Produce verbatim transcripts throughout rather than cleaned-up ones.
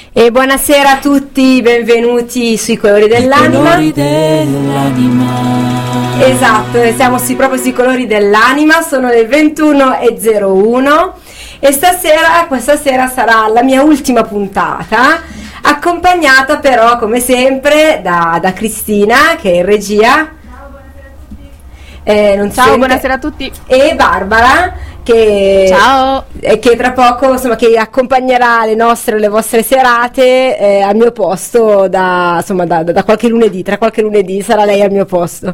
E buonasera a tutti, benvenuti sui colori dell'anima. I colori dell'anima. Esatto, siamo sui, proprio sui colori dell'anima, sono le ventuno e zero uno e stasera, questa sera sarà la mia ultima puntata, accompagnata però come sempre da, da Cristina che è in regia. Eh, non Ciao, sente, buonasera a tutti. E Barbara che, Ciao. eh, che tra poco insomma che accompagnerà le nostre le vostre serate eh, al mio posto da, insomma, da, da, da qualche lunedì, tra qualche lunedì sarà lei al mio posto.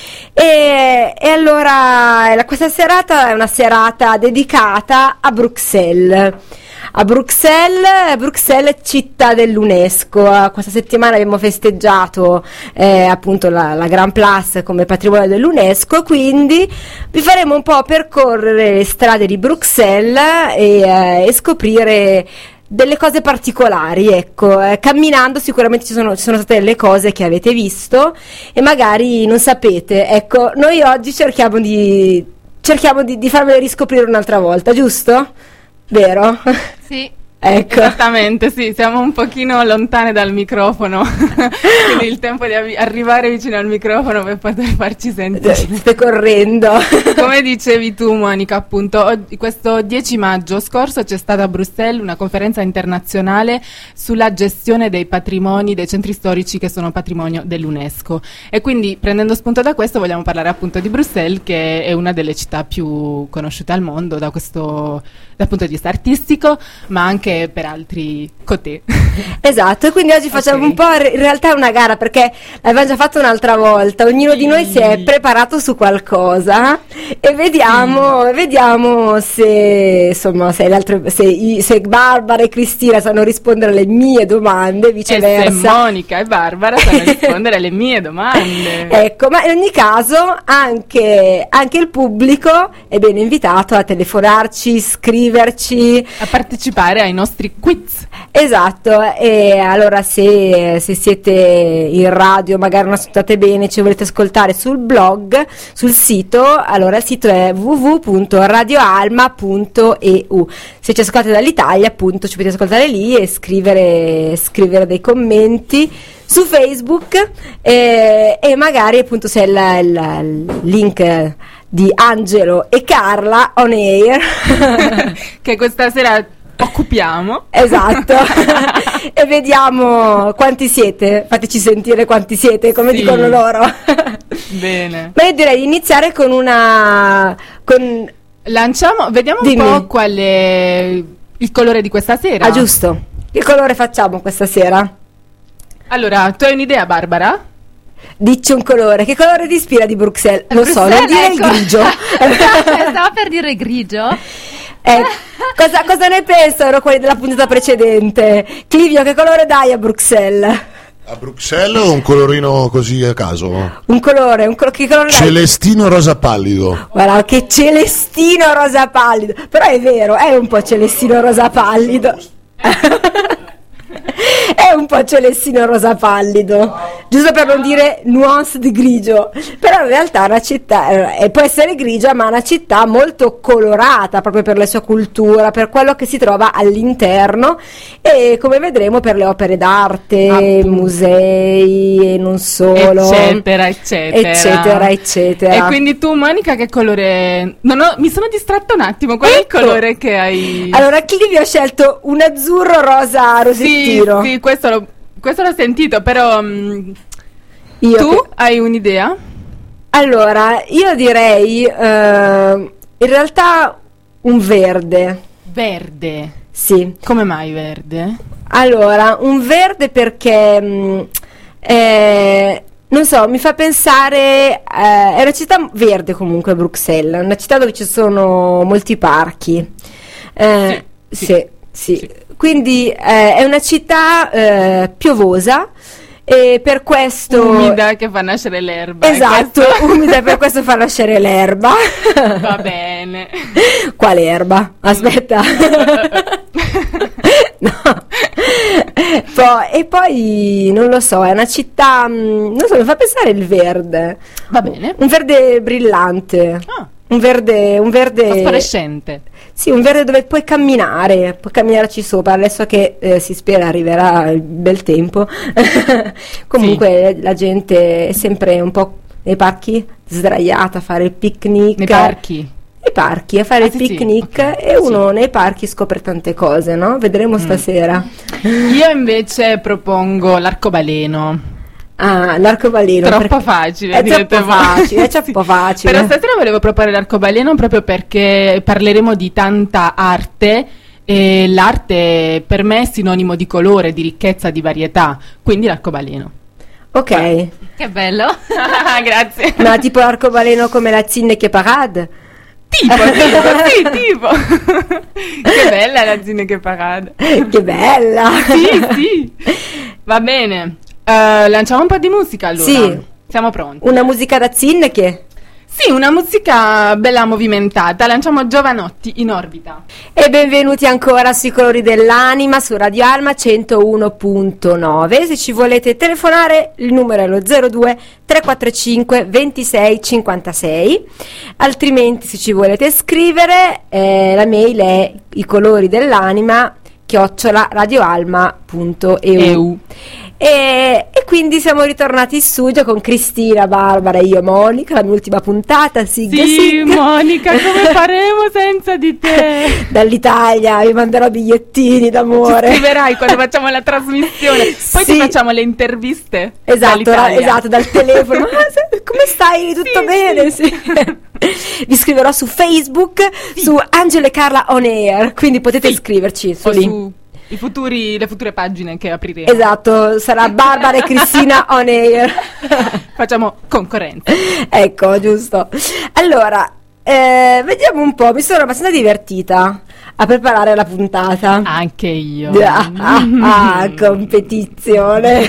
E, e allora la, questa serata è una serata dedicata a Bruxelles. A Bruxelles, Bruxelles città dell'UNESCO. Questa settimana abbiamo festeggiato eh, appunto la, la Grand Place come patrimonio dell'UNESCO, quindi vi faremo un po' percorrere le strade di Bruxelles e, eh, e scoprire delle cose particolari, ecco, eh, camminando sicuramente ci sono, ci sono state delle cose che avete visto e magari non sapete, ecco, noi oggi cerchiamo di cerchiamo di, di farvele riscoprire un'altra volta, giusto? Vero? Sì, ecco. Esattamente, sì, siamo un pochino lontane dal microfono, quindi il tempo di avvi- arrivare vicino al microfono per poter farci sentire. Stai correndo. Come dicevi tu, Monica, appunto, oggi, questo dieci maggio scorso c'è stata a Bruxelles una conferenza internazionale sulla gestione dei patrimoni, dei centri storici che sono patrimonio dell'UNESCO. E quindi, prendendo spunto da questo, vogliamo parlare appunto di Bruxelles, che è una delle città più conosciute al mondo da questo, dal punto di vista artistico, ma anche per altri cotè. Esatto, e quindi oggi facciamo okay. un po' in realtà una gara, perché l'abbiamo già fatto un'altra volta, ognuno sì. di noi si è preparato su qualcosa e vediamo, sì. vediamo se insomma se, le altre, se, i, se Barbara e Cristina sanno rispondere alle mie domande, viceversa. E se Monica e Barbara sanno rispondere alle mie domande. Ecco, ma in ogni caso anche, anche il pubblico è ben invitato a telefonarci, scriverci, a partecipare ai nostri quiz. Esatto, e allora se, se siete in radio magari non ascoltate bene, ci volete ascoltare sul blog, sul sito, allora il sito è w w w punto radio alma punto e u. Se ci ascoltate dall'Italia appunto ci potete ascoltare lì e scrivere, scrivere dei commenti su Facebook e, e magari appunto se il, il, il link di Angelo e Carla on air che questa sera occupiamo. Esatto. E vediamo quanti siete, fateci sentire quanti siete, come sì. dicono loro. Bene. Ma io direi di iniziare con una con... lanciamo, vediamo Dimmi. un po' qual è il colore di questa sera. Ah, giusto. Che colore facciamo questa sera? Allora, tu hai un'idea, Barbara? Dici un colore, che colore ti ispira di Bruxelles? Lo Bruxelles, so, non dire ecco. il grigio. Stavo per dire grigio. Eh, cosa, cosa ne pensano quelli della puntata precedente? Clivio, che colore dai a Bruxelles? A Bruxelles o un colorino così a caso? Un colore, un colo- che colore dai? Celestino rosa pallido. Guarda che celestino rosa pallido. Però è vero, è un po' celestino rosa pallido. È un po' celestino rosa pallido, giusto per non dire nuance di grigio, però in realtà è una città, eh, può essere grigia ma è una città molto colorata proprio per la sua cultura, per quello che si trova all'interno e come vedremo per le opere d'arte, Appunto. musei e non solo, eccetera eccetera eccetera eccetera. E quindi tu, Monica, che colore? Non ho, mi sono distratta un attimo, qual Ecco. è il colore che hai? Allora Clivio ha scelto un azzurro rosa rosettino. Sì, sì, questo l'ho, questo l'ho sentito, però um, Io tu che... hai un'idea? Allora, io direi eh, in realtà un verde. Verde. Sì. Come mai verde? Allora, un verde perché mh, eh, non so, mi fa pensare, eh, è una città verde comunque Bruxelles, una città dove ci sono molti parchi. Eh, sì, sì, sì. sì. Quindi eh, è una città eh, piovosa e per questo umida, che fa nascere l'erba. Esatto, umida e per questo fa nascere l'erba. Va bene. Quale erba? Aspetta. No. Poi, e poi non lo so, è una città, non so, mi fa pensare il verde. Va bene. Un verde brillante. Ah. Un verde, un verde fosforescente. sì, un verde dove puoi camminare, puoi camminarci sopra, adesso che eh, si spera arriverà il bel tempo. Comunque sì. La gente è sempre un po' nei parchi sdraiata a fare il picnic. Nei parchi? Nei parchi, a fare ah, il sì, picnic, sì. Okay. e uno sì. nei parchi scopre tante cose, no? Vedremo mm. stasera. Io invece propongo l'arcobaleno. Ah, l'arcobaleno. Troppo facile. È troppo facile, è troppo facile. Però stasera volevo proporre l'arcobaleno proprio perché parleremo di tanta arte e l'arte per me è sinonimo di colore, di ricchezza, di varietà, quindi l'arcobaleno. Ok. Ah. Che bello. Grazie. Ma tipo l'arcobaleno come la Zinneke Parade? Tipo, tipo, sì, tipo. Che bella la Zinneke Parade. Che bella. Sì, sì. Va bene. Uh, lanciamo un po' di musica allora. Sì. Siamo pronti. Una musica da Zinneke? Sì, una musica bella movimentata. Lanciamo Giovanotti in orbita. E benvenuti ancora sui Colori dell'Anima su Radio Alma centouno punto nove. Se ci volete telefonare il numero è lo zero due tre quattro cinque ventisei cinquantasei. Altrimenti se ci volete scrivere eh, la mail è i colori dell'anima chiocciola radioalma punto e u. E, e quindi siamo ritornati in studio con Cristina, Barbara e io, Monica, la mia ultima puntata. Sig, sì, sig. Monica, come faremo senza di te? Dall'Italia vi manderò bigliettini d'amore. Ci scriverai quando facciamo la trasmissione. Poi sì. ti facciamo le interviste. Esatto, ra- esatto, dal telefono. Ah, come stai? Tutto sì, bene? Sì. Sì. Vi scriverò su Facebook, sì. su Angelo e Carla On Air, quindi potete sì. scriverci su o lì. Su i futuri, le future pagine che apriremo. Esatto, sarà Barbara e Cristina On Air. Facciamo concorrenza. Ecco, giusto. Allora, eh, vediamo un po', mi sono abbastanza divertita a preparare la puntata. Anche io. Ah, ah, ah competizione.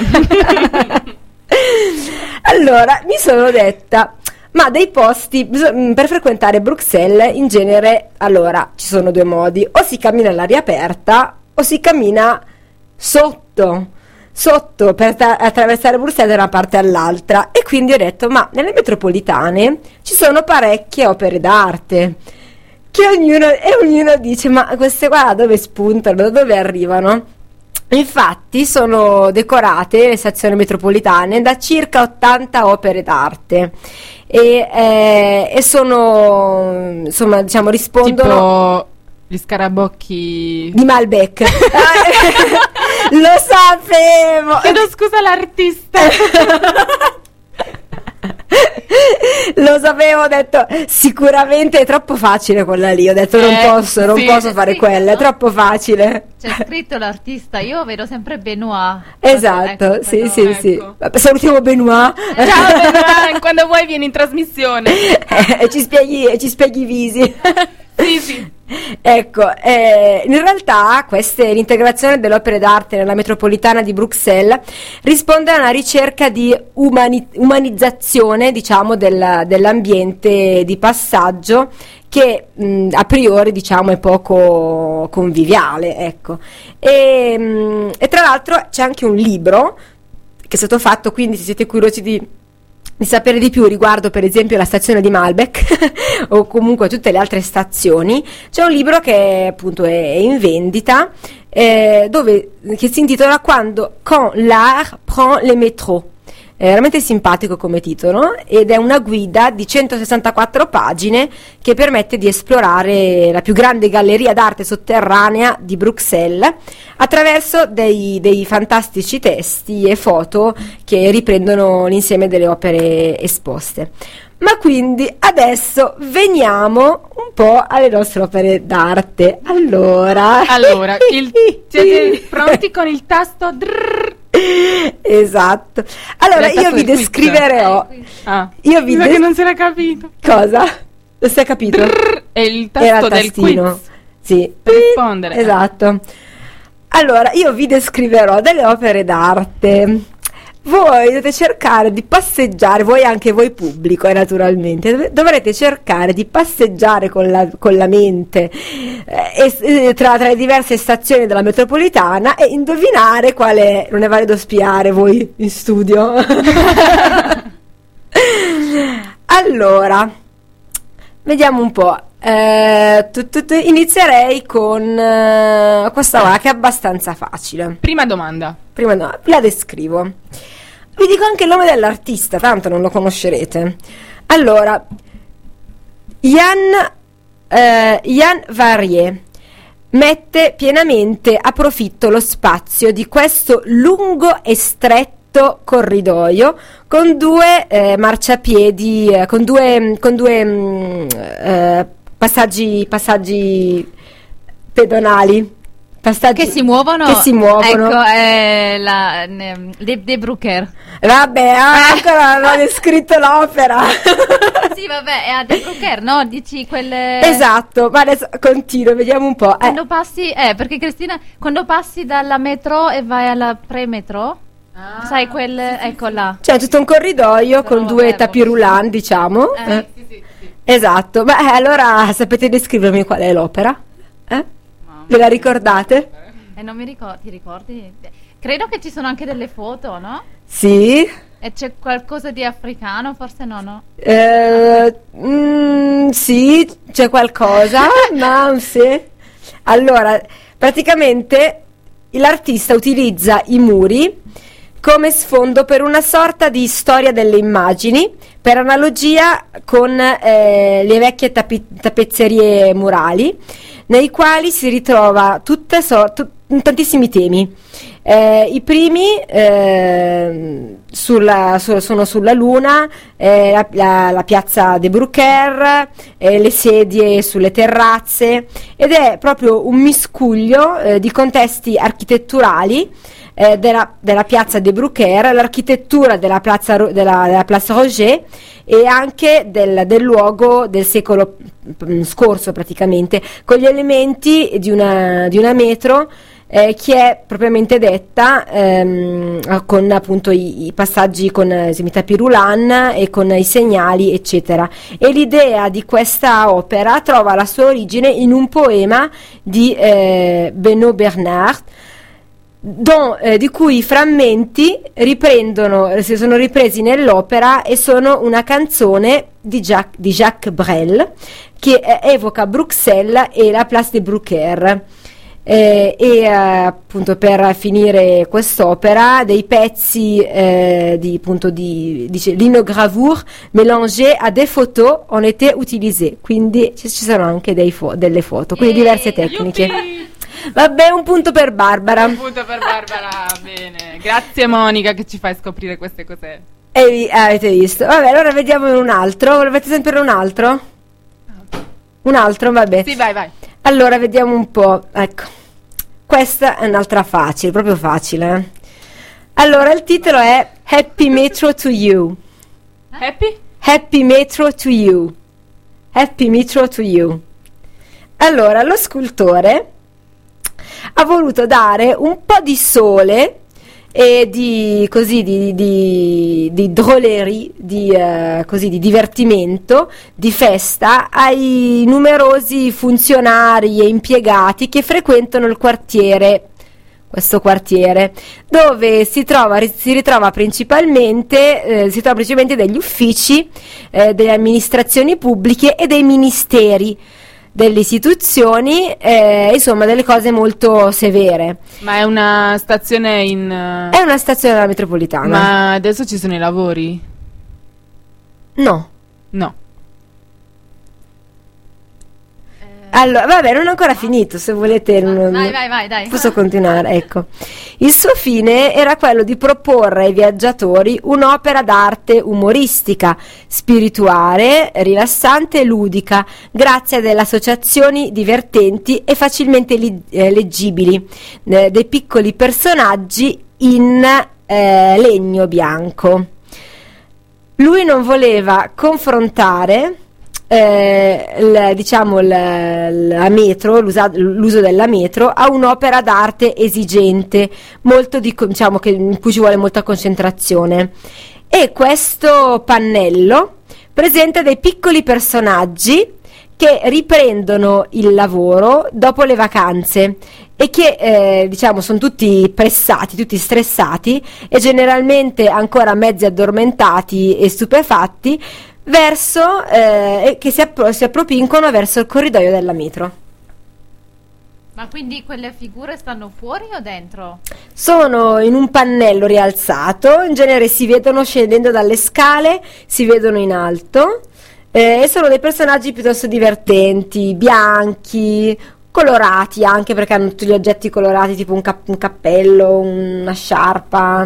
Allora, mi sono detta, ma dei posti per frequentare Bruxelles in genere, allora, ci sono due modi: o si cammina all'aria aperta o si cammina sotto, sotto per ta- attraversare Bruxelles da una parte all'altra. E quindi ho detto, ma nelle metropolitane ci sono parecchie opere d'arte che ognuno, e ognuno dice, ma queste qua da dove spuntano, da dove arrivano? Infatti sono decorate le stazioni metropolitane da circa ottanta opere d'arte e, eh, e sono, insomma, diciamo, rispondono... Tipo gli scarabocchi di Malbec. Lo sapevo. Chiedo scusa l'artista. Lo sapevo, ho detto sicuramente è troppo facile quella lì, ho detto non eh, posso, non sì, posso fare quella, è troppo facile. C'è scritto l'artista, io vedo sempre Benoit. Esatto, ecco, sì, però, sì, ecco. sì. Salutiamo Benoit. Ciao Benoit, quando vuoi vieni in trasmissione. E ci spieghi, e ci spieghi i visi. Sì, sì. Ecco, eh, in realtà queste, l'integrazione delle opere d'arte nella metropolitana di Bruxelles risponde a una ricerca di umani- umanizzazione, diciamo, del, dell'ambiente di passaggio che mh, a priori, diciamo, è poco conviviale, ecco. E, mh, e tra l'altro c'è anche un libro che è stato fatto, quindi se siete curiosi di di sapere di più riguardo per esempio la stazione di Malbec o comunque tutte le altre stazioni, c'è un libro che appunto è in vendita eh, dove, che si intitola Quando quand l'art prend le métros. È veramente simpatico come titolo ed è una guida di centosessantaquattro pagine che permette di esplorare la più grande galleria d'arte sotterranea di Bruxelles attraverso dei, dei fantastici testi e foto che riprendono l'insieme delle opere esposte. Ma quindi adesso veniamo un po' alle nostre opere d'arte. Allora, allora il, siete pronti con il tasto drrr? Esatto. Allora io vi descriverò. Ah, io vi des- des- che non si era capito. Cosa? Non si è capito? Drrr, è il tasto Era il del tastino. quiz. Sì. Per rispondere. Esatto. Allora io vi descriverò delle opere d'arte. Voi dovete cercare di passeggiare, voi anche voi pubblico, eh, naturalmente, dov- dovrete cercare di passeggiare con la, con la mente eh, e, tra, tra le diverse stazioni della metropolitana e indovinare quale. Non è valido spiare voi in studio. Allora, vediamo un po'. Eh, tu, tu, tu, inizierei con eh, questa qua che è abbastanza facile. Prima domanda. Prima no, la descrivo. Vi dico anche il nome dell'artista, tanto non lo conoscerete. Allora, Yann, eh, Yann Varier mette pienamente a profitto lo spazio di questo lungo e stretto corridoio con due eh, marciapiedi, eh, con due, con due mh, eh, passaggi, passaggi pedonali. Passaggi Che si muovono? Che si muovono. Ecco, è la ne- De, De Brucker. Vabbè, ah, ancora non ho descritto l'opera. Sì, vabbè, è a De Brucker, no? Dici quelle... Esatto, ma adesso continuo, vediamo un po'. Eh, Quando passi, eh, perché Cristina, quando passi dalla metro e vai alla pre-metro, Ah, sai quelle, ecco là. c'è tutto un corridoio Però con due vabbè, tapis roulant, diciamo. Eh, Eh, Sì, sì, sì. Esatto, ma eh, allora sapete descrivermi qual è l'opera? Eh? Ve la ricordate? E non mi ricordo, ti ricordi? Credo che ci sono anche delle foto, no? Sì. E c'è qualcosa di africano, forse no, no? Eh, mm, sì, c'è qualcosa, ma sì. Allora, praticamente l'artista utilizza i muri come sfondo per una sorta di storia delle immagini, per analogia con eh, le vecchie tapi- tappezzerie murali, nei quali si ritrova tutte so- tu- tantissimi temi. Eh, I primi eh, sulla, su- sono sulla Luna, eh, la, la- la piazza de Brucker, eh, le sedie sulle terrazze, ed è proprio un miscuglio eh, di contesti architetturali eh, della, della piazza de Brucker, l'architettura della piazza, Ro- della, della Place Roger e anche del, del luogo del secolo mm, scorso praticamente, con gli elementi di una, di una metro eh, che è propriamente detta ehm, con appunto i, i passaggi con eh, i tapis roulant e con i segnali eccetera, e l'idea di questa opera trova la sua origine in un poema di eh, Benoît Bernard, Don, eh, di cui i frammenti riprendono, si sono ripresi nell'opera e sono una canzone di Jacques, di Jacques Brel che eh, evoca Bruxelles e la Place de Brucker. Eh, e eh, appunto per finire quest'opera dei pezzi eh, di appunto di dice l'inogravure mélangée à des photos ont été utilisées, quindi ci, ci sono anche dei fo- delle foto, quindi diverse tecniche. Yuppie! Vabbè, un punto per Barbara. Un punto per Barbara, bene. Grazie Monica che ci fai scoprire queste cose. E vi- avete visto. Vabbè, allora vediamo un altro. Volete sempre un altro? Un altro, vabbè. Sì, vai, vai. Allora, vediamo un po'. Ecco. Questa è un'altra facile, proprio facile. eh. Allora, il titolo è Happy Metro to You. Happy? Happy Metro to You. Happy Metro to You. Allora, lo scultore ha voluto dare un po' di sole e di così di, di, di drôlerie, di, eh, così, di divertimento, di festa ai numerosi funzionari e impiegati che frequentano il quartiere, questo quartiere, dove si trova, si ritrova principalmente, eh, si trova principalmente degli uffici, eh, delle amministrazioni pubbliche e dei ministeri, delle istituzioni, eh, insomma delle cose molto severe. Ma è una stazione in... È una stazione della metropolitana. Ma adesso ci sono i lavori? No. No. Allora, vabbè, non ho ancora finito, se volete. non- Vai, vai, vai, dai. Posso continuare, ecco. Il suo fine era quello di proporre ai viaggiatori un'opera d'arte umoristica, spirituale, rilassante e ludica, grazie a delle associazioni divertenti e facilmente li- eh, leggibili, eh, dei piccoli personaggi in eh, legno bianco. Lui non voleva confrontare eh, il- diciamo il- la metro, l'usa- l'uso della metro a un'opera d'arte esigente, molto di, diciamo che in cui ci vuole molta concentrazione, e questo pannello presenta dei piccoli personaggi che riprendono il lavoro dopo le vacanze e che eh, diciamo sono tutti pressati, tutti stressati e generalmente ancora mezzi addormentati e stupefatti, verso eh, che si, appro- si appropinquano verso il corridoio della metro. Ma quindi quelle figure stanno fuori o dentro? Sono in un pannello rialzato, in genere si vedono scendendo dalle scale, si vedono in alto, eh, e sono dei personaggi piuttosto divertenti, bianchi, colorati anche perché hanno tutti gli oggetti colorati, tipo un, cap- un cappello, una sciarpa.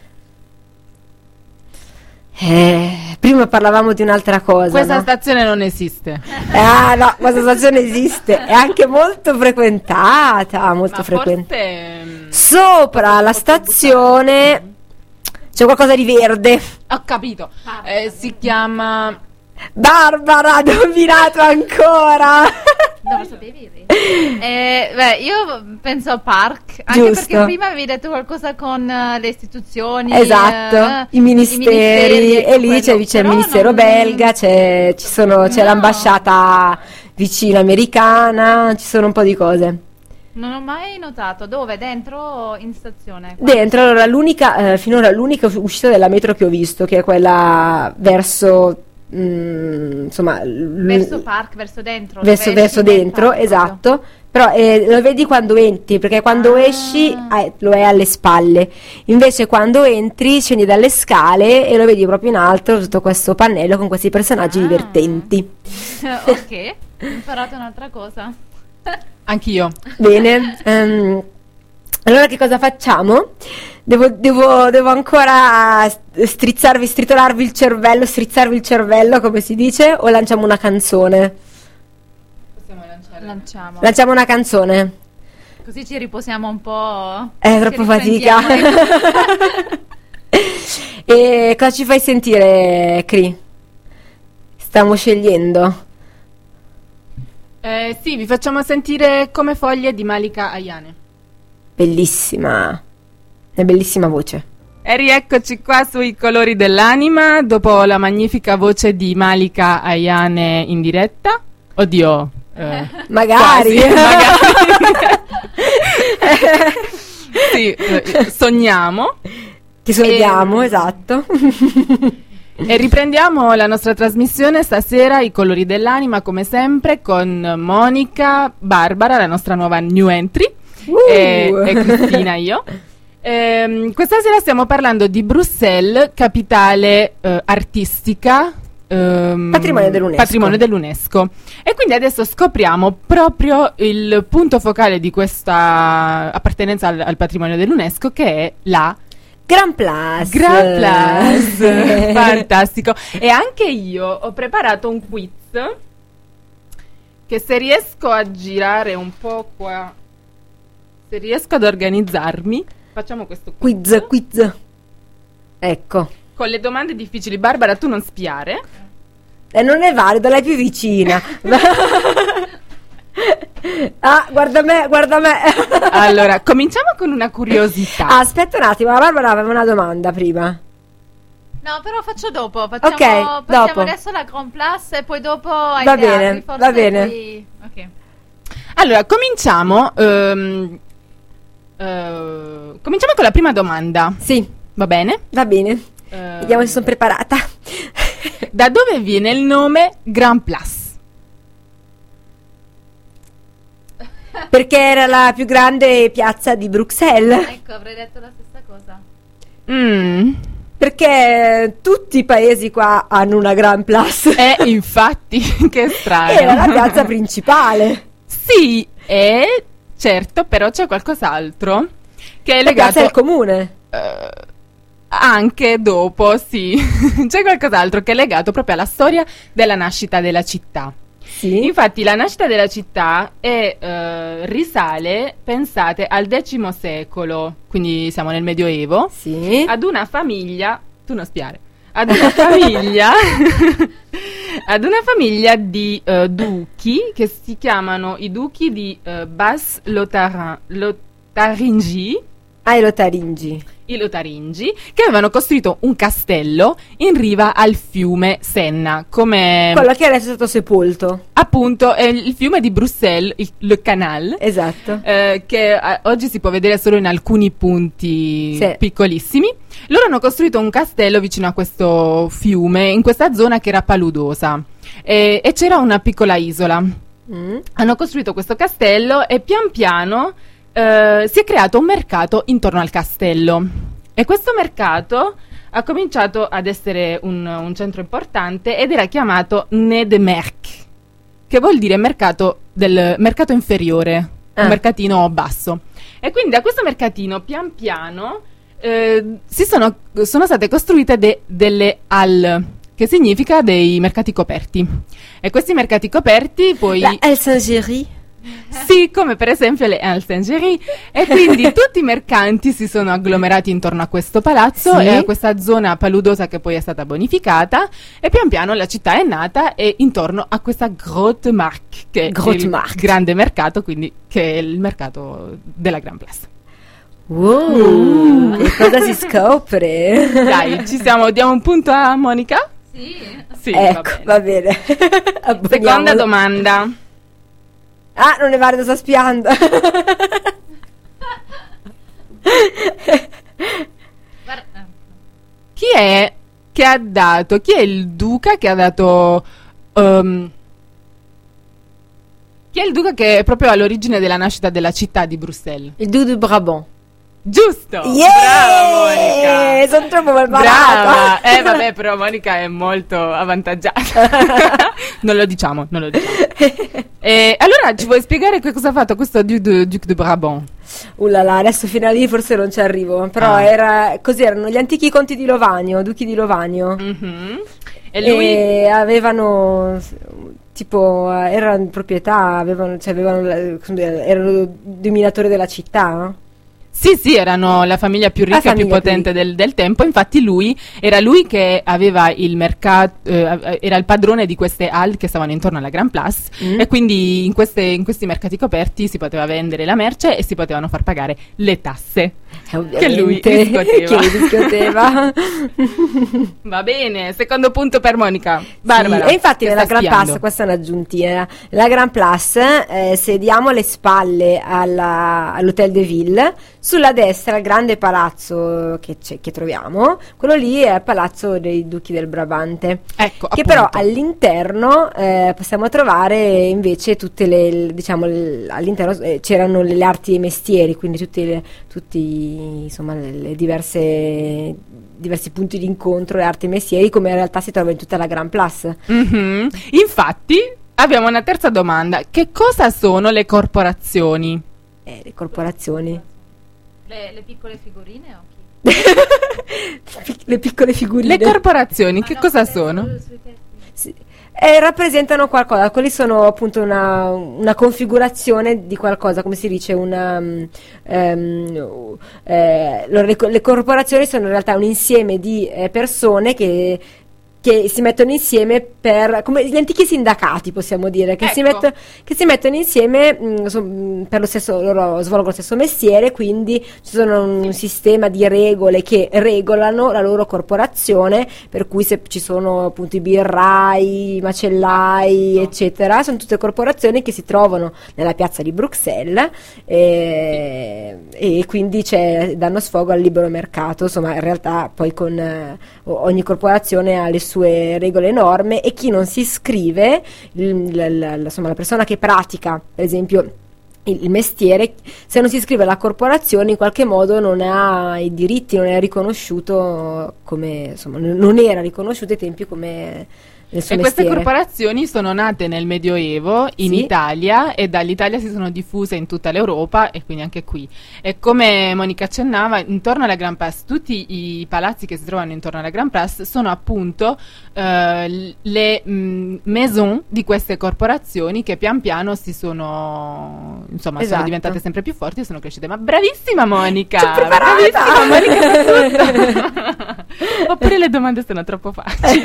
Eh, prima parlavamo di un'altra cosa. Questa no? stazione non esiste. Ah no, questa stazione esiste, è anche molto frequentata, molto Ma frequentata. forse mm, Sopra la stazione c'è qualcosa di verde. ho capito. Eh, si chiama Barbara, ha indovinato ancora. Non lo sapevi? Eh, beh, io penso a park, anche Giusto. perché prima avevi detto qualcosa con eh, le istituzioni, Esatto, eh, i ministeri, ecco e lì c'è, quello. c'è il Però ministero non- belga, c'è, ci sono, c'è No. l'ambasciata vicina americana, ci sono un po' di cose. Non ho mai notato. Dove? Dentro o in stazione? Dentro, allora, l'unica, eh, finora l'unica uscita della metro che ho visto, che è quella verso, mm, insomma, l- Verso park, verso dentro. verso, dove verso esci nel dentro, parco, esatto. Però eh, lo vedi quando entri, perché quando Ah. esci eh, lo è alle spalle. Invece quando entri scendi dalle scale e lo vedi proprio in alto, sotto questo pannello con questi personaggi Ah. divertenti. proprio. Ok, ho imparato un'altra cosa. anch'io. Bene, ehm, allora che cosa facciamo? Devo, devo, devo ancora strizzarvi, stritolarvi il cervello, strizzarvi il cervello, come si dice, o lanciamo una canzone? Possiamo lanciare. Lanciamo. Lanciamo una canzone. Così ci riposiamo un po'. È ci troppo fatica. riprendiamo. E cosa ci fai sentire, Cri? Stiamo scegliendo. Eh, sì, vi facciamo sentire Come foglie di Malika Ayane. Bellissima. È bellissima voce. E rieccoci qua sui colori dell'anima, dopo la magnifica voce di Malika Ayane in diretta. Oddio. eh, Magari. quasi, magari. Sì, eh, sogniamo. Ti sogniamo, E- esatto. E riprendiamo la nostra trasmissione stasera, I colori dell'anima, come sempre, con Monica, Barbara, la nostra nuova new entry, Uh. e, e Cristina, io. Ehm, questa sera stiamo parlando di Bruxelles, capitale eh, artistica. ehm, Patrimonio dell'UNESCO. patrimonio dell'UNESCO. E quindi adesso scopriamo proprio il punto focale di questa appartenenza al, al patrimonio dell'UNESCO, che è la Grand Place. Grand Place. Fantastico. E anche io ho preparato un quiz che, se riesco a girare un po' qua, se riesco ad organizzarmi, facciamo questo quiz, Quiz, quiz. Ecco. con le domande difficili. Barbara, tu non spiare. E non è valido, lei è più vicina. Ah, guarda me, guarda me. Allora, cominciamo con una curiosità. Ah, aspetta un attimo, la Barbara aveva una domanda prima. No, però faccio dopo. Facciamo, Ok, facciamo dopo. adesso la Grand Place e poi dopo ai Va teatri, bene, forse va bene. poi- Ok. Allora, cominciamo. ehm, eh, cominciamo con la prima domanda. Sì, Va bene? va bene. Ehm, Vediamo se sono preparata. Da dove viene il nome Grand Place? Perché era la più grande piazza di Bruxelles. Ecco, avrei detto la stessa cosa. Mm. Perché tutti i paesi qua hanno una Grand Place. Eh, infatti, che strano. Era la piazza principale. Sì, e certo, però c'è qualcos'altro che è La piazza legato del comune. eh, anche dopo, sì. C'è qualcos'altro che è legato proprio alla storia della nascita della città. Sì. Infatti la nascita della città è, eh, risale, pensate, al X secolo, quindi siamo nel Medioevo, Sì. ad una famiglia, tu non spiare, ad una famiglia, ad una famiglia di eh, duchi che si chiamano i duchi di eh, Basse-Lotharingie, Ai Lotaringi. i Lotaringi, che avevano costruito un castello in riva al fiume Senna, come quello che adesso è stato sepolto. Appunto è il fiume di Bruxelles, il Le Canal, Esatto. eh, che eh, oggi si può vedere solo in alcuni punti Sì. piccolissimi. Loro hanno costruito un castello vicino a questo fiume, in questa zona che era paludosa, e, e c'era una piccola isola. Mm. Hanno costruito questo castello e pian piano eh, si è creato un mercato intorno al castello, e questo mercato ha cominciato ad essere un, un centro importante ed era chiamato Nez de Merc, che vuol dire mercato del mercato inferiore, Ah. un mercatino basso. E quindi da questo mercatino pian piano eh, si sono, sono state costruite de- delle halles, che significa dei mercati coperti. E questi mercati coperti poi... La El Saint-Géry. Sì, come per esempio le Halles Saint-Géry, e quindi tutti i mercanti si sono agglomerati intorno a questo palazzo Sì. e a questa zona paludosa che poi è stata bonificata, e pian piano la città è nata e intorno a questa Grote Markt, che è Grote il Markt. grande mercato, quindi che è il mercato della Grand Place. Wow, che cosa si scopre? Dai, ci siamo, diamo un punto a Monica? Sì. Sì, Ecco, va bene. va bene. Seconda Abboniamolo. domanda. Ah, non è valido, sta spiando. Guarda, Chi è che ha dato, chi è il duca che ha dato, ehm, chi è il duca che è proprio all'origine della nascita della città di Bruxelles? Il Duc de Brabant. Giusto! Yeah! Brava Monica! Sono troppo Brava! preparata. Eh vabbè, però Monica è molto avvantaggiata. Non lo diciamo, non lo diciamo. E allora ci vuoi spiegare che cosa ha fatto questo Duc de, Duc de Brabant? Uh là là, adesso fino a lì forse non ci arrivo, però Ah. era così, erano gli antichi conti di Lovanio, duchi di Lovanio. Mhm. E lui... E avevano s- tipo eh, erano in proprietà, avevano, cioè avevano la- come- erano dominatori della città, no? Sì, sì, erano la famiglia più La ricca e più famiglia più potente del, del tempo. Infatti lui era lui che aveva il mercato, eh, era il padrone di queste halles che stavano intorno alla Grand Place, Mm. e quindi in, queste, in questi mercati coperti si poteva vendere la merce e si potevano far pagare le tasse. Eh, Che lui ovviamente, riscuoteva. che riscuoteva. Va bene, secondo punto per Monica. Barbara. Sì, e infatti che nella sta Grand spiando. Place, questa è un'aggiuntina, la Grand Place, eh, se diamo le spalle alla- all'Hotel de Ville, sulla destra il grande palazzo che, c'è- che troviamo, quello lì è il palazzo dei Duchi del Brabante, Ecco, che appunto. però all'interno eh, possiamo trovare invece tutte le, le- diciamo, le- all'interno eh, c'erano le, le arti e i mestieri, quindi tutte le- tutti insomma le, le diverse diversi punti di incontro e arti e mestieri, come in realtà si trova in tutta la Grand Place. Mhm. Infatti abbiamo una terza domanda. Che cosa sono le corporazioni? Eh, le corporazioni. le, le piccole figurine o chi? Le piccole figurine. Le corporazioni, che Ah, no, cosa penso sono? sui testi. Sì. Eh, rappresentano qualcosa, quelli sono appunto una, una configurazione di qualcosa, come si dice, una, mm, ehm, eh, allora, le, co- le corporazioni sono in realtà un insieme di eh, persone che, che si mettono insieme per, come gli antichi sindacati possiamo dire, che, si, Ecco. metto- che si mettono insieme mm, so- mm, per lo stesso, loro svolgono lo stesso mestiere, quindi ci sono un sistema di regole che regolano la loro corporazione, per cui se ci sono appunto i birrai, i macellai, eccetera, sono tutte corporazioni che si trovano nella piazza di Bruxelles e, e quindi c'è- danno sfogo al libero mercato, insomma in realtà poi con eh, o- ogni corporazione ha le sue regole e norme, e chi non si iscrive, il- la, la- la- insomma la persona che pratica per esempio il, il mestiere, se non si iscrive alla corporazione in qualche modo non ha i diritti, non è riconosciuto come, insomma n- non era riconosciuto ai tempi come nel suo E queste mestiere. corporazioni sono nate nel Medioevo in Sì. Italia, e dall'Italia si sono diffuse in tutta l'Europa e quindi anche qui. E come Monica accennava, intorno alla Grand Place, tutti i palazzi che si trovano intorno alla Grand Place sono appunto eh, l- le mh, maison di queste corporazioni che pian piano si sono, insomma, sono Esatto. diventate sempre più forti e sono cresciute. Ma bravissima Monica! Sono preparata! Bravissima Monica sa tutto! Oppure le domande sono troppo facili.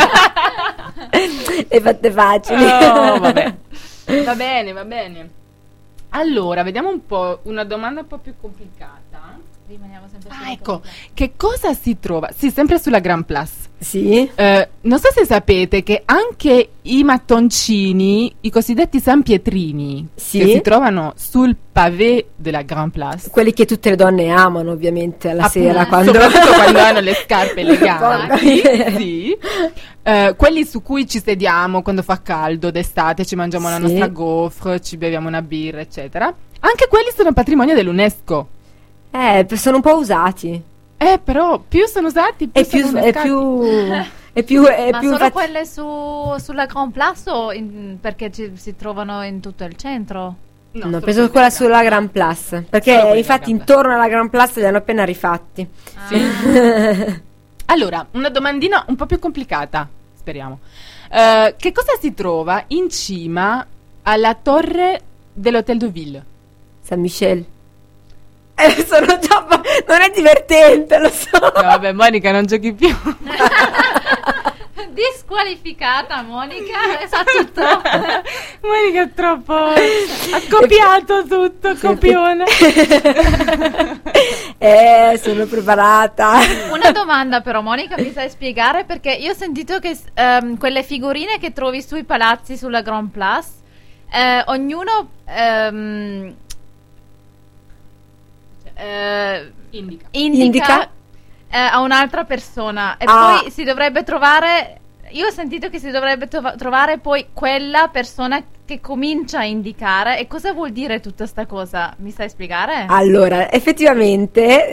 Le fatte facili. Oh, vabbè. Va bene, va bene. Allora, vediamo un po', una domanda un po' più complicata. rimaniamo sempre Ah, sulla ecco, Grand Place. che cosa si trova? Sì, sempre sulla Grand Place. Sì. Eh, non so se sapete che anche i mattoncini, i cosiddetti sanpietrini, Sì. che si trovano sul pavé della Grand Place, Quelli che tutte le donne amano, ovviamente, alla appunto, sera, quando... soprattutto quando hanno le scarpe Porca eleganti, miseria. sì. Eh, quelli su cui ci sediamo quando fa caldo d'estate, ci mangiamo la Sì. nostra gaufre, ci beviamo una birra, eccetera. Anche quelli sono patrimonio dell'UNESCO. Eh, sono un po' usati. Eh, però più sono usati, più È più... sono È unescati. più... È più... È Ma più solo infatti- quelle su, sulla Grand Place o in- perché ci- si trovano in tutto il centro? No, solo penso quelli quella della sulla Grand Grand Place. Perché Solo quella infatti Grand intorno alla Grand Place li hanno appena rifatti. Ah. Allora, una domandina un po' più complicata, speriamo. Eh, che cosa si trova in cima alla torre dell'Hôtel de Ville? San Michel. Eh, sono già... Non è divertente, lo so. No, vabbè, Monica, non giochi più. Disqualificata Monica, sa tutto. Monica è troppo... ha copiato tutto, copione. Eh, sono preparata. Una domanda però Monica, mi sai spiegare perché io ho sentito che ehm, quelle figurine che trovi sui palazzi sulla Grand Place, eh, ognuno ehm, eh, Indica. indica, Indica? eh, a un'altra persona e Ah. poi si dovrebbe trovare, io ho sentito che si dovrebbe tova- trovare poi quella persona che comincia a indicare. E cosa vuol dire tutta sta cosa? Mi sai spiegare? Allora, effettivamente,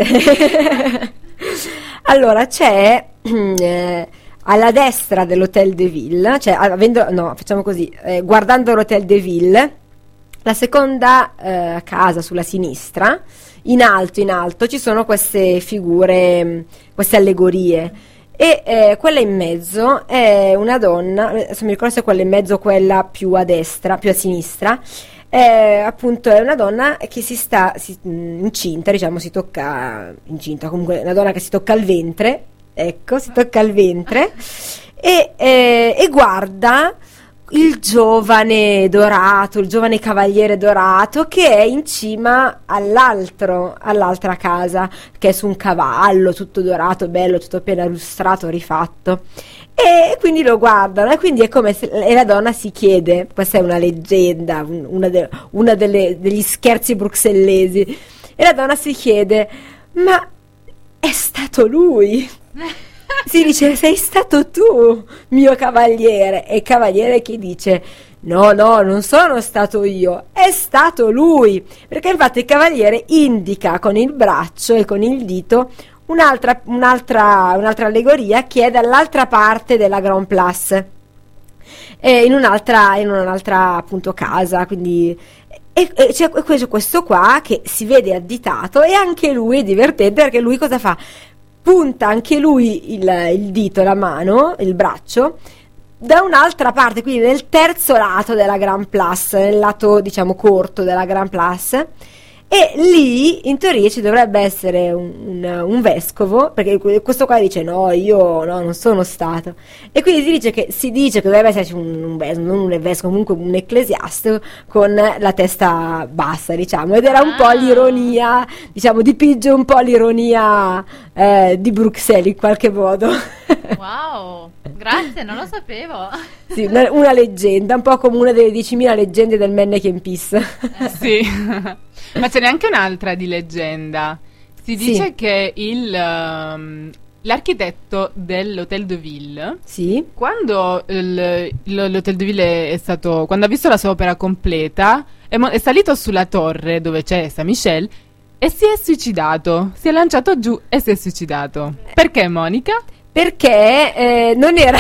allora c'è eh, alla destra dell'Hôtel de Ville, cioè avendo, no, facciamo così, eh, guardando l'Hôtel de Ville, la seconda eh, casa sulla sinistra, in alto, in alto ci sono queste figure, mh, queste allegorie. E eh, quella in mezzo è una donna, adesso mi ricordo se quella in mezzo o quella più a destra, più a sinistra, eh, appunto è una donna che si sta si, mh, incinta, diciamo, si tocca incinta, comunque una donna che si tocca il ventre, ecco, si tocca il ventre e, eh, e guarda il giovane dorato, il giovane cavaliere dorato che è in cima all'altro, all'altra casa, che è su un cavallo, tutto dorato, bello, tutto appena lustrato, rifatto. E quindi lo guardano, e quindi è come se e la donna si chiede, questa è una leggenda, un- una, de- una delle- degli scherzi bruxellesi, e la donna si chiede, ma è stato lui? Si dice, sei stato tu, mio cavaliere. E il cavaliere che dice, no, no, non sono stato io, è stato lui. Perché infatti il cavaliere indica con il braccio e con il dito un'altra, un'altra, un'altra allegoria che è dall'altra parte della Grand Place, eh, in un'altra, in un'altra appunto casa, quindi... E, e c'è questo, questo qua che si vede additato, e anche lui è divertente perché lui cosa fa? Punta anche lui il, il dito, la mano, il braccio da un'altra parte, quindi nel terzo lato della Grand Place, nel lato diciamo corto della Grand Place, e lì in teoria ci dovrebbe essere un, un, un vescovo, perché questo qua dice no, io no, non sono stato, e quindi si dice che, si dice che dovrebbe esserci un, un vescovo, non un vescovo, comunque un ecclesiastico con la testa bassa, diciamo, ed era un po' Ah. l'ironia, diciamo, dipinge un po' l'ironia eh, di Bruxelles in qualche modo. Wow, grazie, non lo sapevo. Sì, una, una leggenda, un po' come una delle diecimila leggende del Mannequin Peace. Sì, ma ce n'è anche un'altra di leggenda. Si Sì. dice che il, ehm, l'architetto dell'Hôtel de Ville, Sì, quando il- l- l'Hôtel de Ville è stato, quando ha visto la sua opera completa, è, mo- è salito sulla torre dove c'è Saint Michel e si è suicidato. Si è lanciato giù e si è suicidato. Perché, Monica? perché eh, non era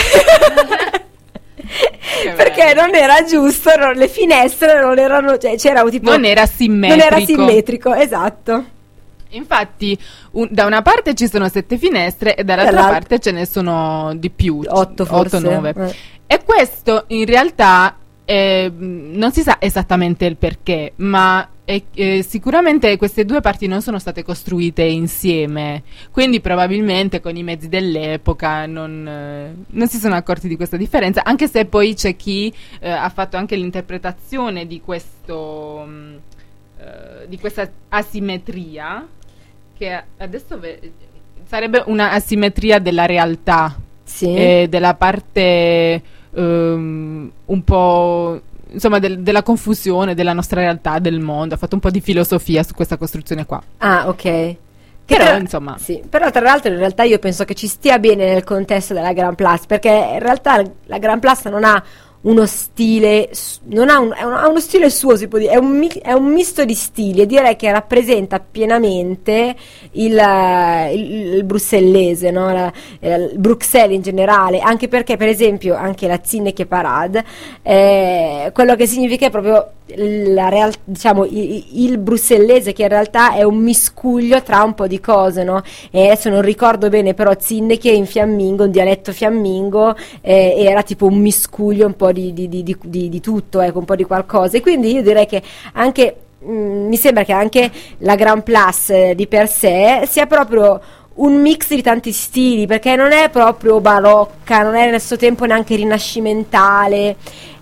perché bello. non era giusto, no, le finestre non erano, cioè c'era un tipo Non era simmetrico. non era simmetrico, esatto. Infatti, un- da una parte ci sono sette finestre e dall'altra Dall'altra- parte ce ne sono di più, Otto forse. nove. Eh. E questo in realtà eh, mh, non si sa esattamente il perché, ma è- eh, sicuramente queste due parti non sono state costruite insieme, quindi probabilmente con i mezzi dell'epoca non, eh, non si sono accorti di questa differenza, anche se poi c'è chi eh, ha fatto anche l'interpretazione di questo mh, eh, di questa asimmetria, che adesso ve- sarebbe una asimmetria della realtà, Sì. e della parte ehm, un po', insomma, del- della confusione della nostra realtà, del mondo. Ha fatto un po' di filosofia su questa costruzione qua. Ah, ok. Che Però, tra- insomma, Sì, però tra l'altro in realtà io penso che ci stia bene nel contesto della Grand Place, perché in realtà la Grand Place non ha uno stile, s- non ha, un- è un- ha uno stile suo, si può dire, è un, mi- è un misto di stili, e direi che rappresenta pienamente il, eh, il, il brussellese, no? La- eh, il Bruxelles in generale, anche perché per esempio anche la Zinneke Parade, eh, quello che significa è proprio la real- diciamo, il, il brussellese, che in realtà è un miscuglio tra un po' di cose, no? E adesso non ricordo bene, però Zinneke in fiammingo, un dialetto fiammingo, eh, era tipo un miscuglio un po' di, di, di, di, di- di tutto, ecco, un po' di qualcosa. E quindi io direi che anche mh, mi sembra che anche la Grand Place, eh, di per sé sia proprio un mix di tanti stili, perché non è proprio barocca, non è allo stesso tempo neanche rinascimentale.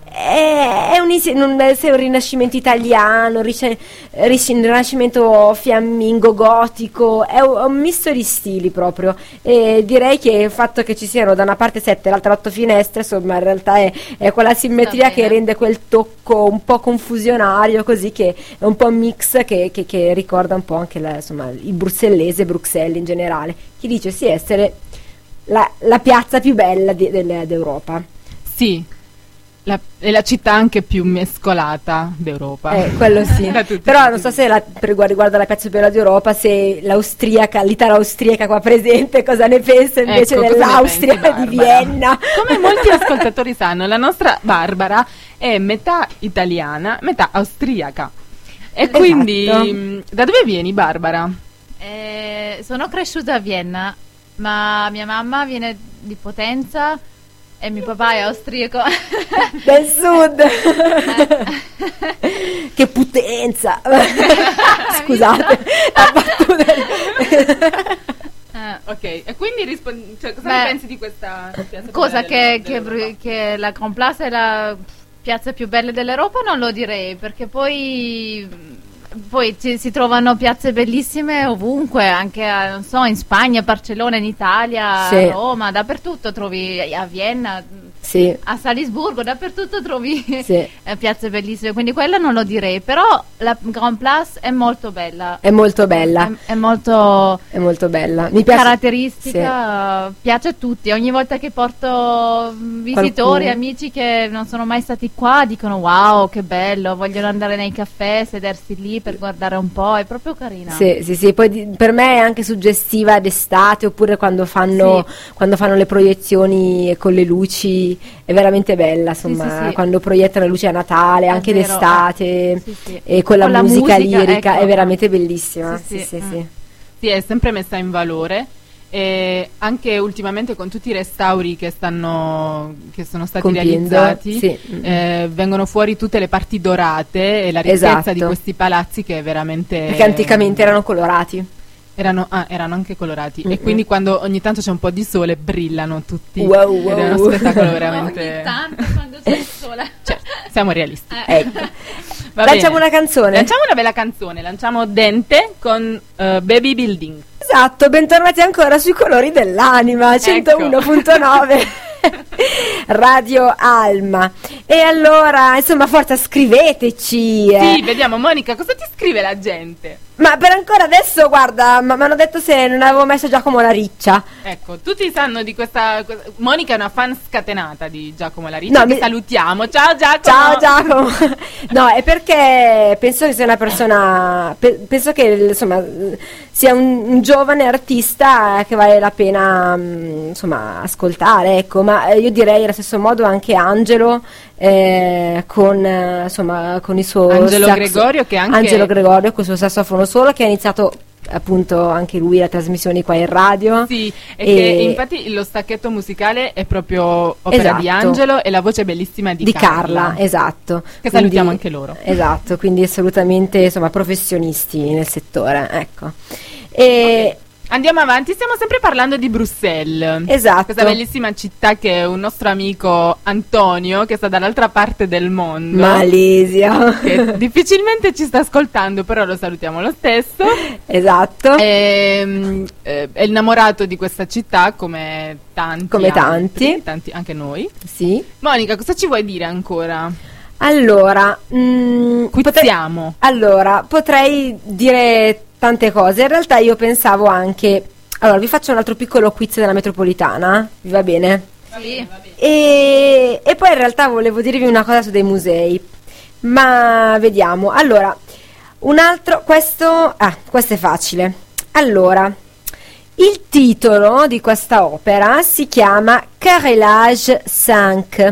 È è un, ins- non deve essere un rinascimento italiano, rice- ris- un rinascimento fiammingo, gotico, è un, è un misto di stili proprio. E direi che il fatto che ci siano da una parte sette e l'altra otto finestre, insomma, in realtà è, è quella simmetria Va che bene. rende quel tocco un po' confusionario, così, che è un po' un mix che, che- che ricorda un po' anche la- insomma, il brussellese, Bruxelles in generale. Chi dice sì essere la, la piazza più bella di- del- d'Europa. sì, la- è la città anche più mescolata d'Europa. Eh, quello sì. Da tutti i Però punti non so di se la, per riguardo riguarda la piazza più bella d'Europa, se l'austriaca, l'italo austriaca qua presente, cosa ne pensa invece Ecco, cosa ne dell'Austria pensi, di Barbara? Vienna. Come molti ascoltatori sanno, la nostra Barbara è metà italiana, metà austriaca. E Esatto. quindi, mh, da dove vieni, Barbara? Eh, sono cresciuta a Vienna, ma mia mamma viene di Potenza e mio papà è austriaco. Del sud. Che potenza. Scusate, la battuta. Eh, Ok, e quindi rispon- cioè, cosa Beh, ne pensi di questa piazza? cosa più bella che, che, dell'Europa? che la Grand Place è la piazza più bella dell'Europa non lo direi, perché poi poi ci- si trovano piazze bellissime ovunque, anche a, non so, in Spagna, a Barcellona, in Italia, Sì. a Roma, dappertutto trovi, a Vienna, Sì, a Salisburgo, dappertutto trovi sì. eh, piazze bellissime, quindi quella non lo direi, però la Grand Place è molto bella, È molto bella. è, è molto È molto bella. Mi piace. caratteristica, piace a tutti. Ogni volta che porto mm, visitori, Qualcuno. amici che non sono mai stati qua, dicono wow, che bello, vogliono andare nei caffè, sedersi lì per guardare un po', è proprio carina. Sì, sì, sì, poi di- per me è anche suggestiva d'estate, oppure quando fanno, quando fanno le proiezioni con le luci, è veramente bella, insomma, sì, sì. quando proiettano le luci a Natale, È anche vero, d'estate, eh. Sì, sì. e con la Con la musica, musica, lirica, ecco. è veramente bellissima. Sì, Sì, sì, sì, mm. sì. Sì, è sempre messa in valore. E anche ultimamente con tutti i restauri che stanno che sono stati Compiendo, realizzati, sì. eh, vengono fuori tutte le parti dorate e la ricchezza Esatto. di questi palazzi, che è veramente Perché anticamente erano colorati. erano, ah, erano anche colorati, Mm-mm. e quindi quando ogni tanto c'è un po' di sole brillano tutti. Wow, ed è uno wow. spettacolo Ogni veramente. tanto quando c'è il sole. Cioè, siamo realisti. Eh. Ecco. Va Lanciamo bene. una canzone. Lanciamo una bella canzone, lanciamo Dente con eh, Baby Building. Esatto, bentornati ancora sui colori dell'anima, Ecco. centouno virgola nove Radio Alma. E allora, insomma, forza, scriveteci. eh. Sì, vediamo, Monica, cosa ti scrive la gente? Ma per ancora adesso, guarda, mi hanno detto se non avevo messo Giacomo La Riccia. Ecco, tutti sanno di questa, questa- Monica è una fan scatenata di Giacomo La Riccia, No, che mi- salutiamo. Ciao Giacomo! Ciao Giacomo. No, è perché penso che sia una persona, pe- penso che insomma sia un, un giovane artista che vale la pena mm, insomma ascoltare, ecco, ma eh, io direi allo stesso modo anche Angelo, eh, con eh, insomma con il suo Angelo saxo- Gregorio, che anche- Angelo Gregorio con il suo sassofono solo, che ha iniziato appunto anche lui le trasmissioni qua in radio. Sì, e E- che infatti lo stacchetto musicale è proprio opera Esatto. di Angelo, e la voce bellissima di, Di Carla, esatto. Che salutiamo anche loro. Esatto, quindi assolutamente insomma professionisti nel settore, ecco. E Andiamo avanti, stiamo sempre parlando di Bruxelles. Esatto. Questa bellissima città che un nostro amico Antonio, che sta dall'altra parte del mondo, Malesia, che difficilmente ci sta ascoltando, però lo salutiamo lo stesso. Esatto. È, è innamorato di questa città come tanti. Come altri, tanti. tanti, anche noi. Sì. Monica, cosa ci vuoi dire ancora? Allora, mm, Quiziamo. potrei, allora, potrei dire tante cose. In realtà io pensavo anche. Allora, vi faccio un altro piccolo quiz della metropolitana. Vi va bene? Sì. E, e poi in realtà volevo dirvi una cosa su dei musei. Ma vediamo. Allora, un altro. Questo. Ah, questo è facile. Allora, il titolo di questa opera si chiama Carrelage cinque.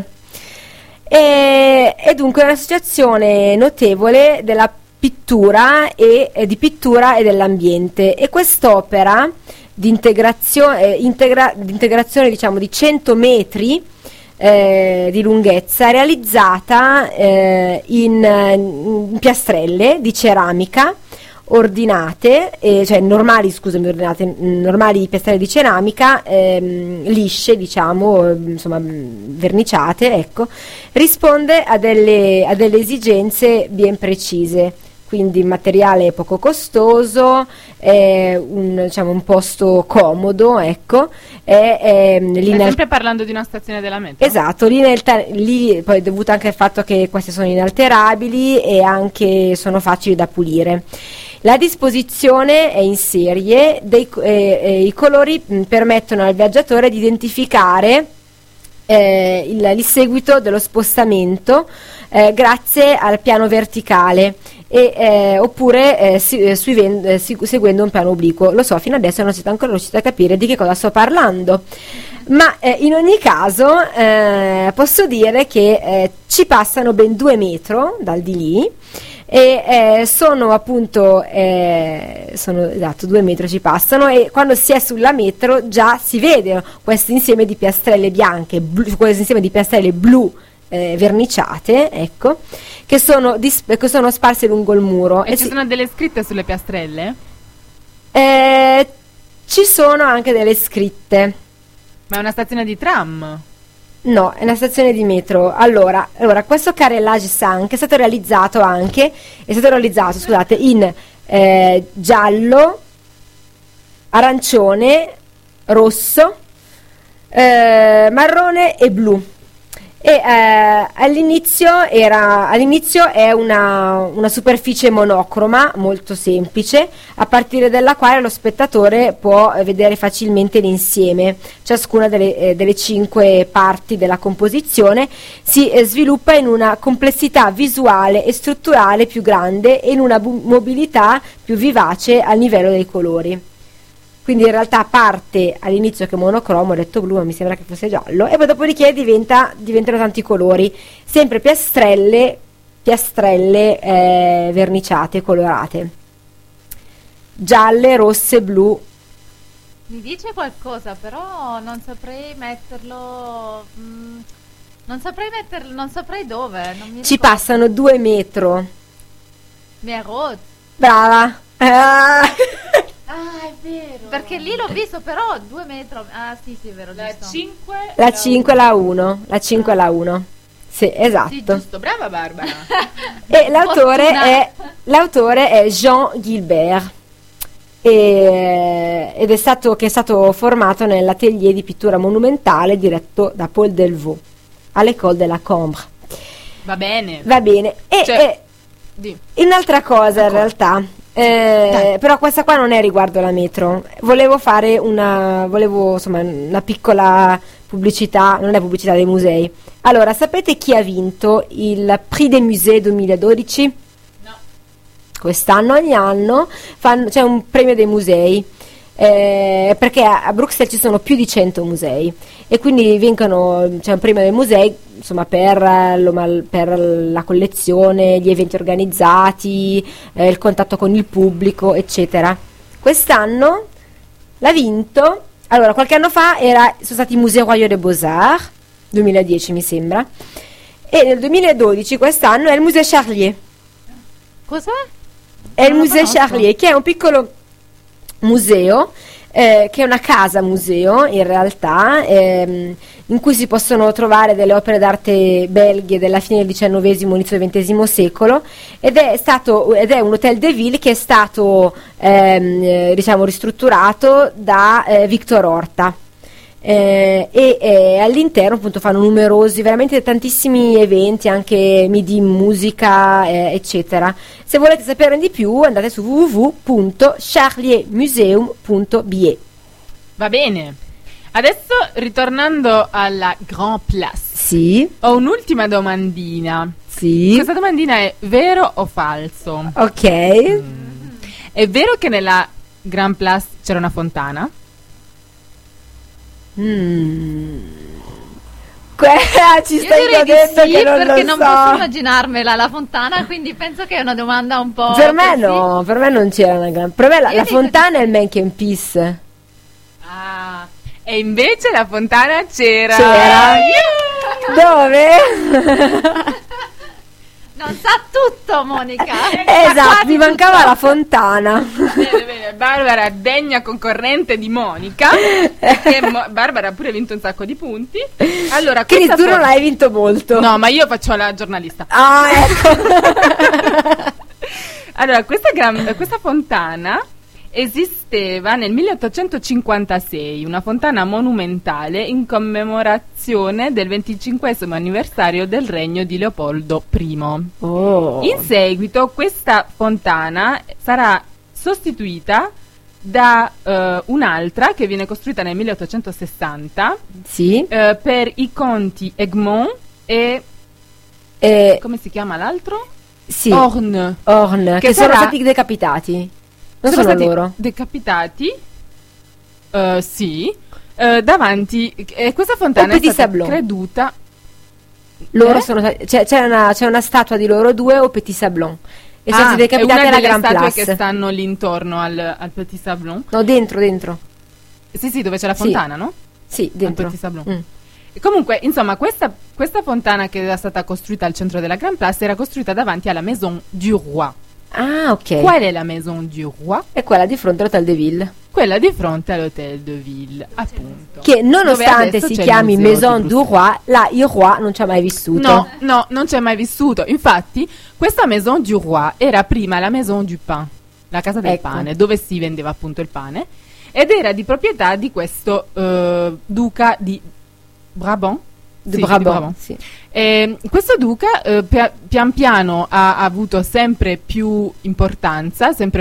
E, e dunque è un'associazione notevole della pittura e, e di pittura e dell'ambiente, e quest'opera di integrazione, eh, integra, di integrazione diciamo di cento metri eh, di lunghezza, realizzata eh, in, in piastrelle di ceramica ordinate, eh, cioè normali, scusami, ordinate, normali piastrelle di ceramica, ehm, lisce, diciamo, insomma, verniciate, ecco, risponde a delle, a delle esigenze ben precise. Quindi materiale poco costoso, eh, un, diciamo, un posto comodo, ecco. È, è, lì Stai nel... sempre parlando di una stazione della metro? Esatto, lì, nel ta- lì poi è dovuto anche al fatto che queste sono inalterabili e anche sono facili da pulire. La disposizione è in serie, dei, eh, eh, i colori mh, permettono al viaggiatore di identificare eh, il, il seguito dello spostamento eh, grazie al piano verticale. E, eh, oppure eh, si, eh, suiven- eh, si- seguendo un piano obliquo. Lo so, fino adesso non siete ancora riusciti a capire di che cosa sto parlando, ma eh, in ogni caso eh, posso dire che eh, ci passano ben due metro dal di lì, e eh, sono appunto eh, sono esatto due metri ci passano, e quando si è sulla metro già si vede questo insieme di piastrelle bianche, blu, questo insieme di piastrelle blu eh, verniciate, ecco, che sono, dis- che sono sparse lungo il muro. E, e ci si- sono delle scritte sulle piastrelle? eh, ci sono anche delle scritte. Ma è una stazione di tram? No, è una stazione di metro. Allora, allora questo carrellage cinque è stato realizzato anche, è stato realizzato, scusate, in eh, giallo, arancione, rosso, eh, marrone e blu. E eh, all'inizio era all'inizio è una, una superficie monocroma molto semplice, a partire dalla quale lo spettatore può eh, vedere facilmente l'insieme. Ciascuna delle, eh, delle cinque parti della composizione si eh, sviluppa in una complessità visuale e strutturale più grande e in una bu- mobilità più vivace al livello dei colori. Quindi in realtà parte all'inizio che monocromo, ho detto blu ma mi sembra che fosse giallo, e poi dopodiché diventa, diventano tanti colori, sempre piastrelle, piastrelle eh, verniciate, colorate, gialle, rosse, blu. Mi dice qualcosa, però non saprei metterlo. mm, non saprei metterlo, non saprei dove. Non mi Ci ricordo. passano due metro. Mi è rotto. Brava! Ah. Ah, è vero. Perché lì l'ho visto, però due metri. Ah, sì, sì, è vero. La giusto. cinque? La cinque e la uno, la cinque e la uno. Sì, esatto. Sì, giusto, brava Barbara. E l'autore Fortuna. è, l'autore è Jean Gilbert, e, ed è stato, che è stato formato nell'atelier di pittura monumentale diretto da Paul Delvaux all'École de la Cambre. Va bene. Va bene. E, Cioè, e Di. un'altra cosa in realtà, eh, però questa qua non è riguardo la metro. Volevo fare una, volevo insomma una piccola pubblicità, non è pubblicità dei musei. Allora, sapete chi ha vinto il Prix des Musées duemiladodici? No. Quest'anno, ogni anno fanno, c'è un premio dei musei, eh, perché a, a Bruxelles ci sono più di cento musei, e quindi vincono, c'è un premio dei musei, insomma, per, eh, lo mal- per la collezione, gli eventi organizzati, eh, il contatto con il pubblico, eccetera. Quest'anno l'ha vinto, allora qualche anno fa era, sono stati i Musée Royaux des Beaux-Arts, duemiladieci mi sembra, e nel duemiladodici quest'anno è il Musée Charlier. Cos'è? È il Non lo Musée conosco. Charlier, che è un piccolo museo eh, che è una casa museo in realtà, ehm, in cui si possono trovare delle opere d'arte belghe della fine del diciannovesimo, inizio del ventesimo secolo, ed è stato ed è un hotel de ville che è stato ehm, eh, diciamo ristrutturato da eh, Victor Horta. Eh, e eh, all'interno appunto fanno numerosi, veramente tantissimi eventi, anche midi musica, eh, eccetera. Se volete saperne di più andate su w w w punto charliermuseum punto b e. Va bene. Adesso, ritornando alla Grand Place, Sì, ho un'ultima domandina. sì, Questa domandina è vero o falso? ok. È vero che nella Grand Place c'era una fontana? Mm. Que- ci Io stai direi di godendo sì, che non perché lo non so. posso immaginarmela la fontana, quindi penso che è una domanda un po' Per me così. no, per me non c'era una gran. Per me la, Io la dico fontana è il Man Can Peace. Ah, e invece la fontana c'era. C'era? Dove? Non sa tutto, Monica. Esatto, mi mancava la fontana. Bene, bene, Barbara, degna concorrente di Monica, perché Mo- Barbara ha pure vinto un sacco di punti. Allora, Chris, questa tu non fo- hai vinto molto. No, ma io faccio la giornalista. Ah, ecco. Allora, questa, gran- questa fontana esisteva nel milleottocentocinquantasei, una fontana monumentale in commemorazione del venticinquesimo anniversario del regno di Leopoldo primo. Oh. In seguito questa fontana sarà sostituita da eh, un'altra che viene costruita nel milleottocentosessanta Sì. eh, per i conti Egmont e Eh, come si chiama l'altro? sì. Horn. Horn, che, Che sono sarà- stati decapitati. Non sono, stati loro. decapitati, eh, sì, eh, davanti. E questa fontana O è Petit stata Sablon. creduta. Loro Eh? sono stati- c'è, c'è una, c'è una statua di loro due o Petit Sablon. E sono Ah, stati è decapitati una alla delle Grand statue Place. che stanno lì intorno al, al Petit Sablon. No, dentro, dentro. Sì, sì, dove c'è la Sì. fontana, no? Sì, dentro. Petit Sablon. Mm. E comunque, insomma, questa, questa fontana che era stata costruita al centro della Grand Place era costruita davanti alla Maison du Roi. Ah, ok. Qual è la Maison du Roi? È quella di fronte all'Hotel de Ville. Quella di fronte all'Hotel de Ville, appunto. Che nonostante Dove adesso si c'è il chiami museo Maison di du Roi, là il Roi non ci ha mai vissuto. No, no, non c'è mai vissuto. Infatti, questa Maison du Roi era prima la Maison du Pain, la casa del Ecco. pane, dove si vendeva appunto il pane, ed era di proprietà di questo eh, duca di Brabant. Di Sì, Brabant, di Brabant. sì. E questo duca eh, pia- pian piano ha, ha avuto sempre più importanza, sempre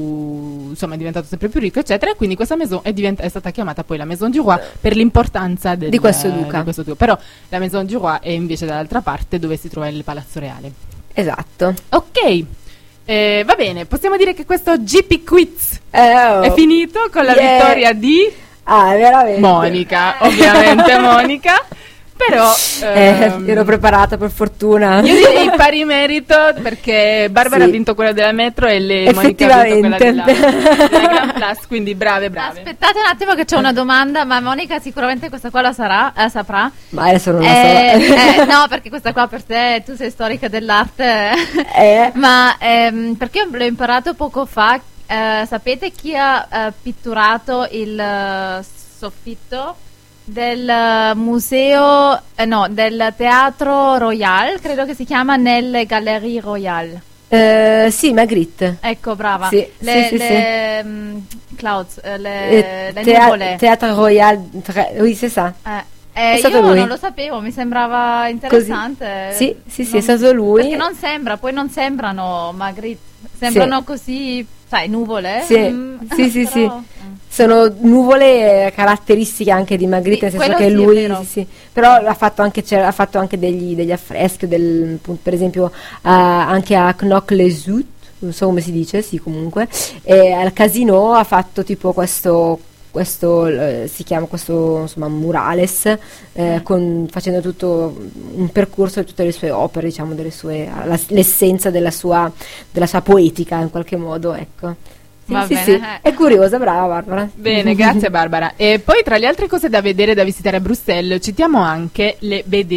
più, insomma è diventato sempre più ricco, eccetera, e quindi questa maison è, diventa- è stata chiamata poi la Maison du Roi per l'importanza del- Di questo duca. di questo duca. Però la Maison du Roi è invece dall'altra parte dove si trova il Palazzo Reale. Esatto. Ok, eh, va bene, possiamo dire che questo G P Quiz Eh, oh. è finito con la Yeah. vittoria di Ah, veramente. Monica, ovviamente Monica, però Eh, ehm, ero preparata per fortuna. io direi pari merito perché Barbara Sì. ha vinto quella della metro e le Monica ha vinto quella della, Effettivamente. della Grand Plus, quindi brave brave. Aspettate un attimo che c'è una domanda, ma Monica sicuramente questa qua la sarà, eh, saprà. Ma adesso non la Eh, so. eh, no, perché questa qua per te, tu sei storica dell'arte. Eh. Ma ehm, perché io l'ho imparato poco fa, eh, sapete chi ha eh, pitturato il eh, soffitto del eh, museo, eh, no, del Teatro Royal, credo che si chiama nelle Gallerie Royal. Eh, sì, Magritte. Ecco, brava. Sì, le, sì, sì, le, mm, clouds, eh, le, Eh, le Thea- nuvole. Teatro Royal. Tre- oui, c'est ça. Eh, eh, È stato io lui. non lo sapevo, mi sembrava interessante. Sì, sì, sì, Non- è stato lui. Perché non sembra, poi non sembrano Magritte, sembrano così, sai, nuvole. Sì, Mm, sì, sì, sì. però- mm. Sono nuvole eh, caratteristiche anche di Magritte, Sì, nel senso quello che sì, è lui, vero. sì, sì. Però ha fatto anche, c'era- ha fatto anche degli, degli affreschi, del, appunto, per esempio a- anche a Knock-les-Zout, non so come si dice, sì comunque, e al Casino ha fatto tipo questo, questo eh, si chiama questo insomma murales, eh, con- facendo tutto un percorso di tutte le sue opere, diciamo, delle sue, la- l'essenza della sua, della sua poetica in qualche modo, ecco. Sì, Va sì, bene, sì. eh. È curiosa, brava Barbara. Bene, grazie Barbara. E poi tra le altre cose da vedere e da visitare a Bruxelles citiamo anche le B D,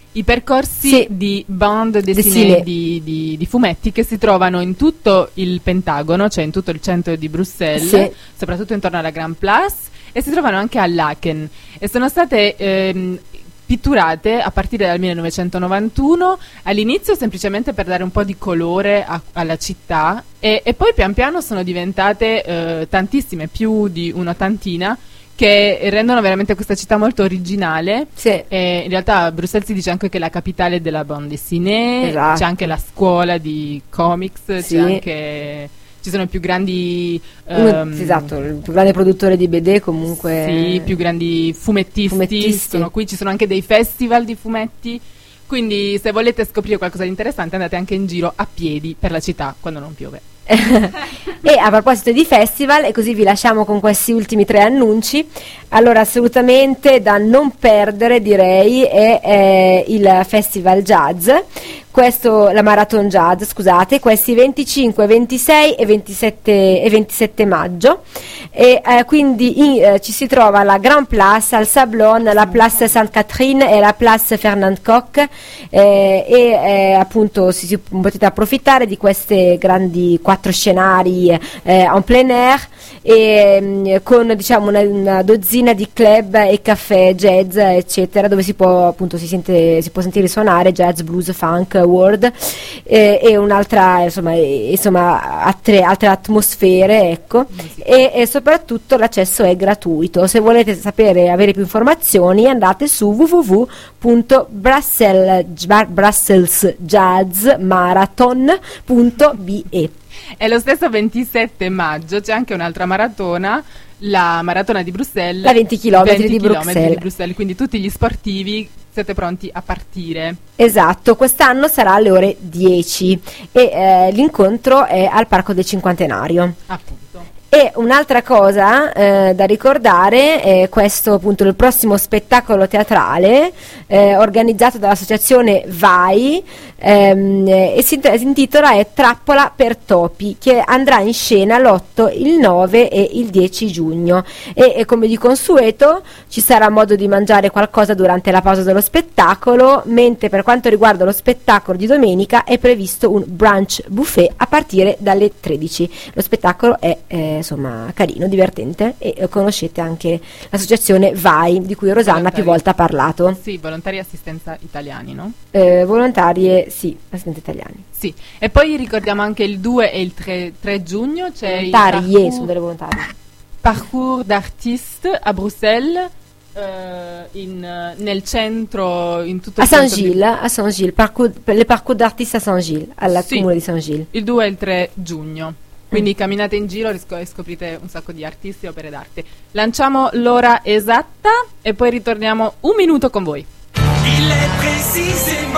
I percorsi Sì. di bande Dessiné. dessinée di, di, di fumetti che si trovano in tutto il Pentagono, cioè in tutto il centro di Bruxelles, Sì. soprattutto intorno alla Grand Place, e si trovano anche a Laken. E sono state ehm, pitturate a partire dal millenovecentonovantuno, all'inizio semplicemente per dare un po' di colore a- alla città, e, e poi pian piano sono diventate eh, tantissime, più di un'ottantina, che rendono veramente questa città molto originale. Sì. E in realtà Bruxelles si dice anche che è la capitale della bande dessinée, Esatto. c'è anche la scuola di comics, Sì. c'è anche, ci sono i più grandi Uno- ehm, sì, esatto, il più grande produttore di B D comunque. sì, più grandi fumettisti, Fumettisti. sono qui, ci sono anche dei festival di fumetti, quindi se volete scoprire qualcosa di interessante andate anche in giro a piedi per la città quando non piove. E a proposito di festival, e così vi lasciamo con questi ultimi tre annunci, allora assolutamente da non perdere direi è, è il Festival Jazz, questo, la Marathon Jazz, scusate, questi venticinque, ventisei e ventisette, e ventisette maggio, e eh, quindi in, eh, ci si trova alla Grand Place, al Sablon, la Place Sainte-Catherine e la Place Fernand Koch, eh, e eh, appunto si, si potete approfittare di queste grandi quattro scenari eh, en plein air, e mh, con diciamo una, una dozzina di club e caffè jazz eccetera, dove si può appunto si, sente, si può sentire suonare jazz, blues, funk, world, eh, e un'altra insomma, eh, insomma altre, altre atmosfere, ecco, e, e soprattutto l'accesso è gratuito. Se volete sapere, avere più informazioni, andate su w w w punto brussels jazz marathon punto b e. E lo stesso ventisette maggio c'è anche un'altra maratona, la maratona di Bruxelles, La venti chilometri venti di chilometri Bruxelles. di Bruxelles, quindi tutti gli sportivi siete pronti a partire. Esatto, quest'anno sarà alle ore dieci e eh, l'incontro è al Parco del Cinquantenario. Appunto. E un'altra cosa eh, da ricordare è questo appunto il prossimo spettacolo teatrale eh, organizzato dall'associazione V A I, ehm, e si, si intitola è Trappola per topi, che andrà in scena l'otto, il nove e il dieci giugno, e, e come di consueto ci sarà modo di mangiare qualcosa durante la pausa dello spettacolo, mentre per quanto riguarda lo spettacolo di domenica è previsto un brunch buffet a partire dalle tredici. Lo spettacolo è eh, insomma carino, divertente, e eh, conoscete anche l'associazione V A I di cui Rosanna più volte ha parlato. Sì, volontari assistenza italiani, no? Eh, volontarie, sì, assistenti italiani. Sì, e poi ricordiamo anche il due e il tre, tre giugno c'è il Volontarie, parcours, sono delle volontarie. parcours d'artiste a Bruxelles, eh, in, eh, nel centro, in tutto A il centro di- Saint-Gilles, a Saint-Gilles, parcours, le parcours d'artiste a Saint-Gilles, al Sì. comune di Saint-Gilles. il due e il tre giugno. Quindi camminate in giro risco- e scoprite un sacco di artisti e opere d'arte. Lanciamo l'ora esatta e poi ritorniamo un minuto con voi. Il est précisément